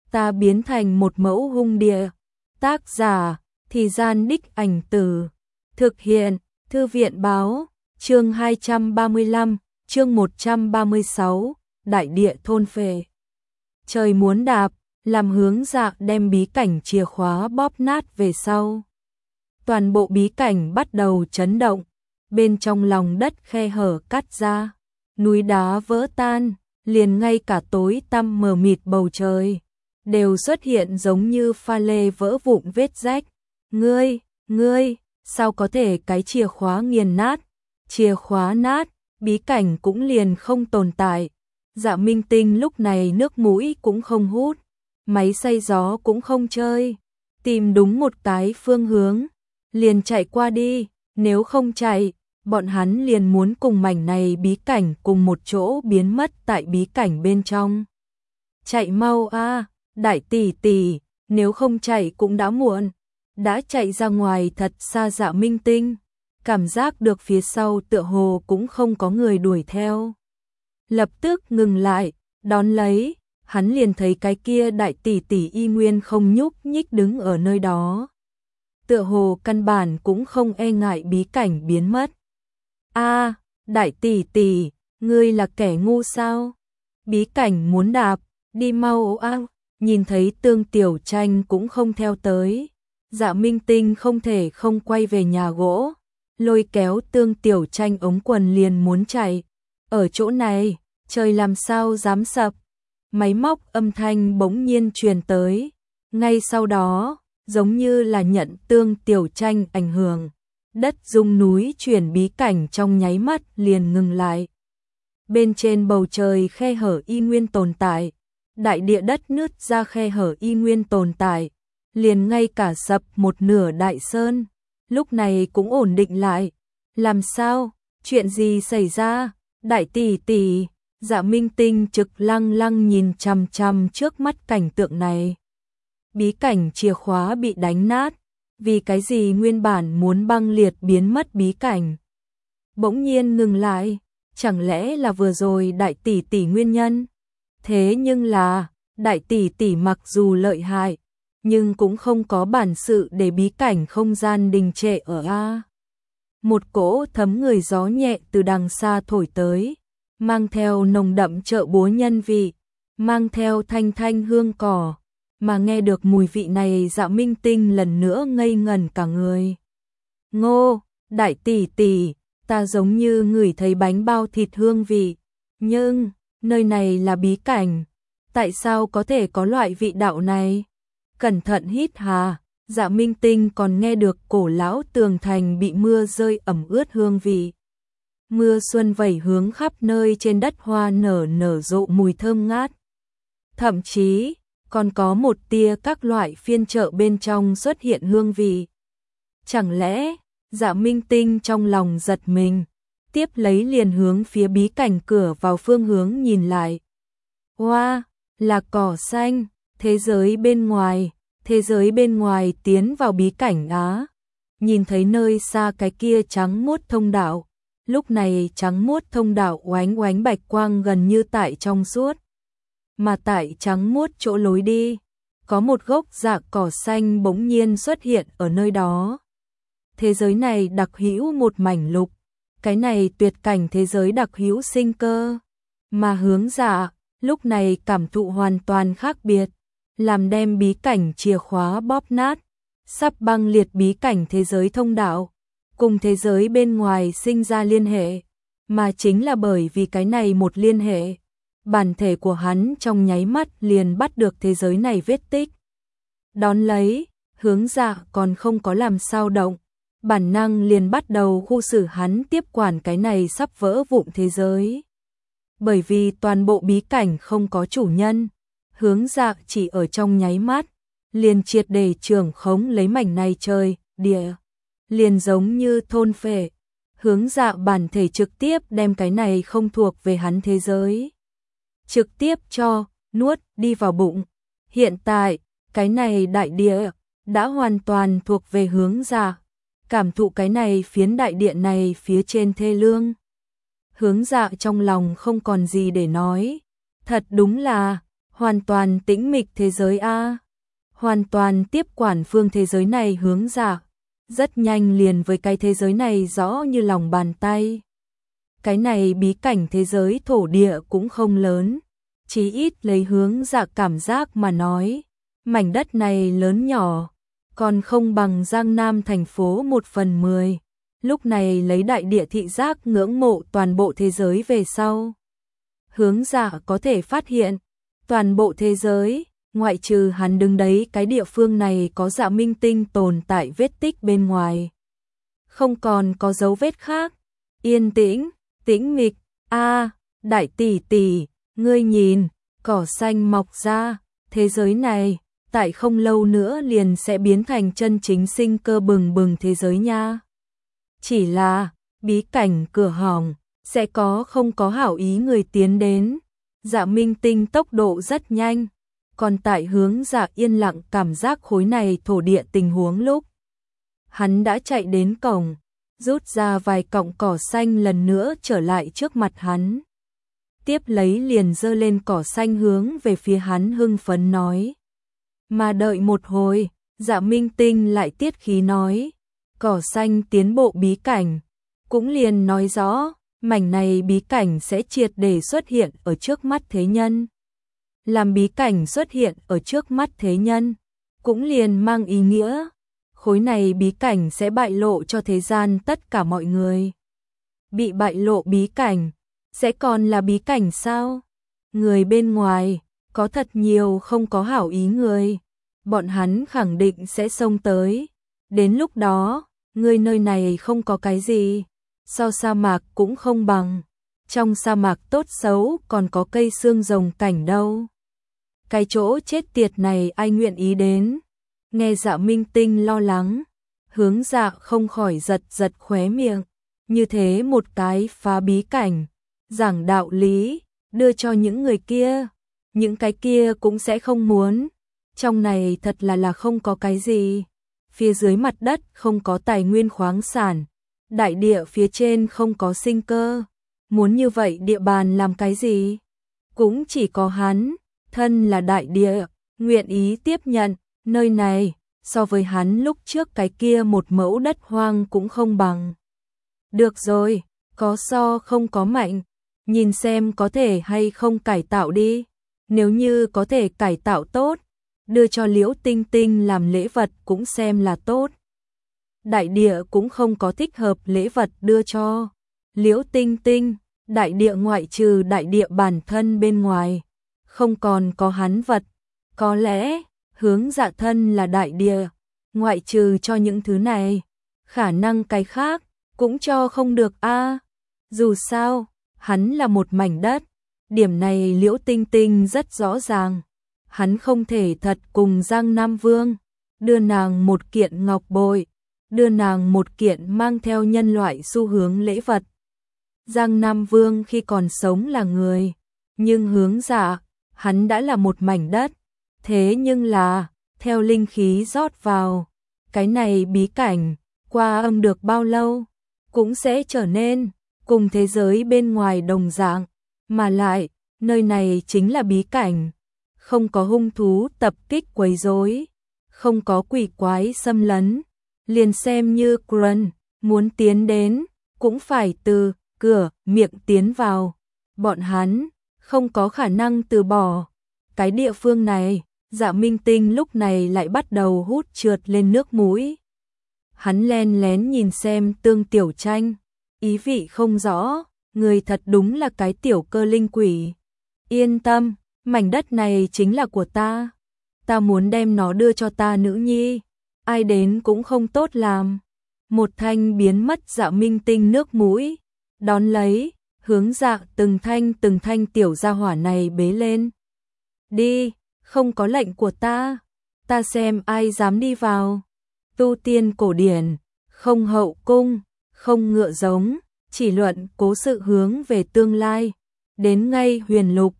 ta biến thành một mẫu hung địa. Tác giả, Thì Gian Đích Ảnh Từ. Thực hiện, Thư viện báo, chương 235, chương 136, Đại địa thôn phệ. Trời muốn đạp, làm Hướng Dạ đem bí cảnh chìa khóa bóp nát về sau. Toàn bộ bí cảnh bắt đầu chấn động, bên trong lòng đất khe hở cắt ra, núi đá vỡ tan, liền ngay cả tối tăm mờ mịt bầu trời đều xuất hiện giống như pha lê vỡ vụn vết rách. Ngươi, sao có thể cái chìa khóa nghiền nát? Chìa khóa nát, bí cảnh cũng liền không tồn tại. Dạ Minh Tinh lúc này nước mũi cũng không hút, máy xay gió cũng không chơi, tìm đúng một cái phương hướng, liền chạy qua đi, nếu không chạy, bọn hắn liền muốn cùng mảnh này bí cảnh cùng một chỗ biến mất tại bí cảnh bên trong. Chạy mau a, đại tỷ tỷ, nếu không chạy cũng đã muộn. Đã chạy ra ngoài thật xa Dạ Minh Tinh, cảm giác được phía sau tựa hồ cũng không có người đuổi theo. Lập tức ngừng lại, đón lấy, hắn liền thấy cái kia đại tỷ tỷ y nguyên không nhúc nhích đứng ở nơi đó. Tựa hồ căn bản cũng không e ngại bí cảnh biến mất. A, đại tỷ tỷ, ngươi là kẻ ngu sao? Bí cảnh muốn đạp, đi mau a. Nhìn thấy Tương Tiểu Tranh cũng không theo tới, Dạ Minh Tinh không thể không quay về nhà gỗ, lôi kéo Tương Tiểu Tranh ống quần liền muốn chạy. Ở chỗ này, trời làm sao dám sập. Máy móc âm thanh bỗng nhiên truyền tới, ngay sau đó, giống như là nhận Tương Tiểu Tranh ảnh hưởng, đất rung núi chuyển, bí cảnh trong nháy mắt liền ngừng lại. Bên trên bầu trời khe hở y nguyên tồn tại, đại địa đất nứt ra khe hở y nguyên tồn tại, liền ngay cả sập một nửa đại sơn, lúc này cũng ổn định lại. Làm sao? Chuyện gì xảy ra? Đại tỷ tỷ, Dạ Minh Tinh trực lăng lăng nhìn chằm chằm trước mắt cảnh tượng này. Bí cảnh chìa khóa bị đánh nát, vì cái gì nguyên bản muốn băng liệt biến mất bí cảnh bỗng nhiên ngừng lại, chẳng lẽ là vừa rồi đại tỷ tỷ nguyên nhân? Thế nhưng là, đại tỷ tỷ mặc dù lợi hại, nhưng cũng không có bản sự để bí cảnh không gian đình trệ ở a. Một cỗ thấm người gió nhẹ từ đằng xa thổi tới, mang theo nồng đậm chợ búa nhân vị, mang theo thanh thanh hương cỏ, mà nghe được mùi vị này Dạ Minh Tinh lần nữa ngây ngẩn cả người. Ngô, đại tỷ tỷ, ta giống như ngửi thấy bánh bao thịt hương vị, nhưng nơi này là bí cảnh, tại sao có thể có loại vị đạo này? Cẩn thận hít hà, Dạ Minh Tinh còn nghe được cổ lão tường thành bị mưa rơi ẩm ướt hương vị. Mưa xuân vẩy hướng khắp nơi, trên đất hoa nở rộ mùi thơm ngát. Thậm chí, còn có một tia các loại phiên chợ bên trong xuất hiện hương vị. Chẳng lẽ, Dạ Minh Tinh trong lòng giật mình, tiếp lấy liền hướng phía bí cảnh cửa vào phương hướng nhìn lại. Hoa, là cỏ xanh, thế giới bên ngoài tiến vào bí cảnh á. Nhìn thấy nơi xa cái kia trắng muốt thông đạo, lúc này trắng muốt thông đạo oánh oánh bạch quang gần như tại trong suốt. Mà tại trắng muốt chỗ lối đi, có một gốc dạ cỏ xanh bỗng nhiên xuất hiện ở nơi đó. Thế giới này đặc hữu một mảnh lục, cái này tuyệt cảnh thế giới đặc hữu sinh cơ, mà Hướng Dạ lúc này cảm thụ hoàn toàn khác biệt, làm đem bí cảnh chìa khóa bóp nát, sắp băng liệt bí cảnh thế giới thông đạo, cùng thế giới bên ngoài sinh ra liên hệ, mà chính là bởi vì cái này một liên hệ, bản thể của hắn trong nháy mắt liền bắt được thế giới này vết tích. Đón lấy, Hướng Dạ còn không có làm sao động, bản năng liền bắt đầu khu xử hắn tiếp quản cái này sắp vỡ vụn thế giới. Bởi vì toàn bộ bí cảnh không có chủ nhân, Hướng Dạ chỉ ở trong nháy mắt, liền triệt để trưởng khống lấy mảnh này trời, địa, liền giống như thôn phệ. Hướng Dạ bản thể trực tiếp đem cái này không thuộc về hắn thế giới, trực tiếp cho nuốt đi vào bụng. Hiện tại, cái này đại địa đã hoàn toàn thuộc về Hướng Dạ. Cảm thụ cái này phiến đại địa này phía trên thê lương. Hướng Dạ trong lòng không còn gì để nói, thật đúng là Hoàn toàn tĩnh mịch thế giới a. Hoàn toàn tiếp quản phương thế giới này Hướng Dạ. Rất nhanh liền với cái thế giới này rõ như lòng bàn tay. Cái này bí cảnh thế giới thổ địa cũng không lớn. Chí ít lấy Hướng Dạ cảm giác mà nói. Mảnh đất này lớn nhỏ. Còn không bằng Giang Nam thành phố 1/10. Lúc này lấy đại địa thị giác ngưỡng mộ toàn bộ thế giới về sau. Hướng Dạ có thể phát hiện. Toàn bộ thế giới, ngoại trừ hắn đứng đấy cái địa phương này có Dạ Minh Tinh tồn tại vết tích bên ngoài. Không còn có dấu vết khác. Yên tĩnh, tĩnh mịch, đại tỷ tỷ, ngươi nhìn, cỏ xanh mọc ra, thế giới này, tại không lâu nữa liền sẽ biến thành chân chính sinh cơ bừng bừng thế giới nha. Chỉ là, bí cảnh cửa hỏng, sẽ có không có hảo ý người tiến đến. Dạ Minh Tinh tốc độ rất nhanh, còn tại Hướng Dạ yên lặng cảm giác khối này thổ địa tình huống lúc. Hắn đã chạy đến cổng, rút ra vài cọng cỏ xanh lần nữa trở lại trước mặt hắn. Tiếp lấy liền giơ lên cỏ xanh hướng về phía hắn hưng phấn nói. Mà đợi một hồi, Dạ Minh Tinh lại tiết khí nói. Cỏ xanh tiến bộ bí cảnh, cũng liền nói rõ. Mảnh này bí cảnh sẽ triệt để xuất hiện ở trước mắt thế nhân. Làm bí cảnh xuất hiện ở trước mắt thế nhân, cũng liền mang ý nghĩa. Khối này bí cảnh sẽ bại lộ cho thế gian tất cả mọi người. Bị bại lộ bí cảnh, sẽ còn là bí cảnh sao? Người bên ngoài, có thật nhiều không có hảo ý người. Bọn hắn khẳng định sẽ xông tới. Đến lúc đó, người nơi này không có cái gì. So sa mạc cũng không bằng. Trong sa mạc tốt xấu còn có cây xương rồng cảnh đâu. Cái chỗ chết tiệt này ai nguyện ý đến. Nghe Dạ Minh Tinh lo lắng. Hướng Dạ không khỏi giật giật khóe miệng. Như thế một cái phá bí cảnh. Giảng đạo lý. Đưa cho những người kia. Những cái kia cũng sẽ không muốn. Trong này thật là không có cái gì. Phía dưới mặt đất không có tài nguyên khoáng sản. Đại địa phía trên không có sinh cơ. Muốn như vậy địa bàn làm cái gì? Cũng chỉ có hắn, thân là đại địa, nguyện ý tiếp nhận, nơi này, so với hắn lúc trước cái kia một mẫu đất hoang cũng không bằng. Được rồi, có so không có mạnh, nhìn xem có thể hay không cải tạo đi. Nếu như có thể cải tạo tốt, đưa cho Liễu Tinh Tinh làm lễ vật cũng xem là tốt. Đại địa cũng không có thích hợp lễ vật đưa cho Liễu Tinh Tinh. Đại địa ngoại trừ đại địa bản thân bên ngoài, không còn có hắn vật. Có lẽ, Hướng Dạ thân là đại địa, ngoại trừ cho những thứ này, khả năng cái khác, cũng cho không được a. Dù sao, hắn là một mảnh đất, điểm này Liễu Tinh Tinh rất rõ ràng. Hắn không thể thật cùng Giang Nam Vương, đưa nàng một kiện ngọc bội, đưa nàng một kiện mang theo nhân loại xu hướng lễ vật. Giang Nam Vương khi còn sống là người, nhưng Hướng Dạ, hắn đã là một mảnh đất. Thế nhưng là, theo linh khí rót vào, cái này bí cảnh, qua âm được bao lâu, cũng sẽ trở nên cùng thế giới bên ngoài đồng dạng. Mà lại, nơi này chính là bí cảnh, không có hung thú tập kích quấy rối, không có quỷ quái xâm lấn. Liền xem như Grun muốn tiến đến, cũng phải từ cửa miệng tiến vào. Bọn hắn không có khả năng từ bỏ. Cái địa phương này, Dạ Minh Tinh lúc này lại bắt đầu hút trượt lên nước mũi. Hắn len lén nhìn xem Tương Tiểu Tranh, ý vị không rõ, người thật đúng là cái tiểu cơ linh quỷ. Yên tâm, mảnh đất này chính là của ta. Ta muốn đem nó đưa cho ta nữ nhi. Ai đến cũng không tốt làm. Một thanh biến mất Dạ Minh Tinh nước mũi. Đón lấy, Hướng Dạ từng thanh tiểu gia hỏa này bế lên. Đi, không có lệnh của ta. Ta xem ai dám đi vào. Tu tiên cổ điển, không hậu cung, không ngựa giống, chỉ luận cố sự hướng về tương lai. Đến ngay huyền lục,